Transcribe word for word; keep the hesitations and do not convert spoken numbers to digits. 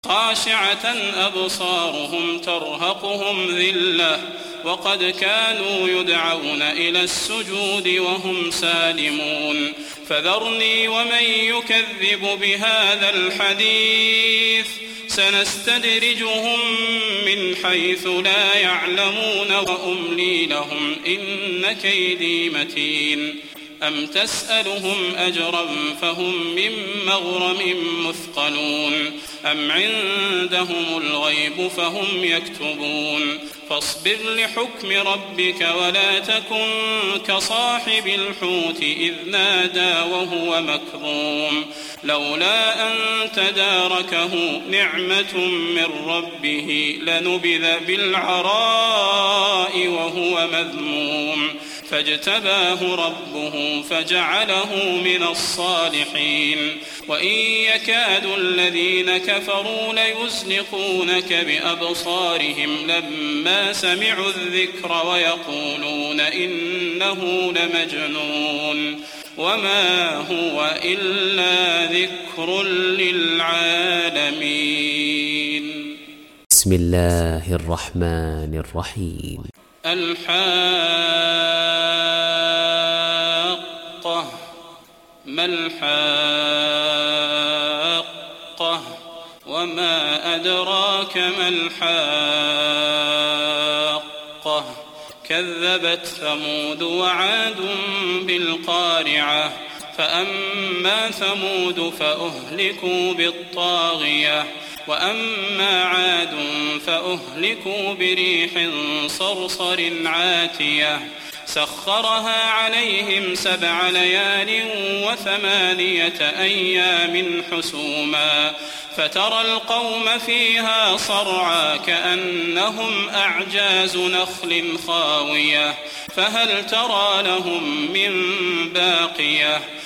خاشعة أبصارهم ترهقهم ذلة وقد كانوا يدعون إلى السجود وهم سالمون فذرني ومن يكذب بهذا الحديث سنستدرجهم من حيث لا يعلمون وأملي لهم إن كيدي متين أم تسألهم أجرا فهم من مغرم مثقلون أم عندهم الغيب فهم يكتبون فاصبر لحكم ربك ولا تكن كصاحب الحوت إذ نادى وهو مكظوم لولا أن تداركه نعمة من ربه لنبذ بالعراء وهو مذموم فاجتباه ربه فجعله من الصالحين وإن يكاد الذين كفروا ليزلقونك بأبصارهم لما سمعوا الذكر ويقولون إنه لمجنون وما هو إلا ذكر للعالمين. بسم الله الرحمن الرحيم. الحاقة ما الحاقة وما أدراك ما الحاقة كذبت ثمود وعاد بالقارعة فأما ثمود فأهلكوا بالطاغية وأما عاد فأهلكوا بريح صرصر عاتية سخرها عليهم سبع ليال وثمانية أيام حسوما فترى القوم فيها صرعى كأنهم أعجاز نخل خاوية فهل ترى لهم من باقية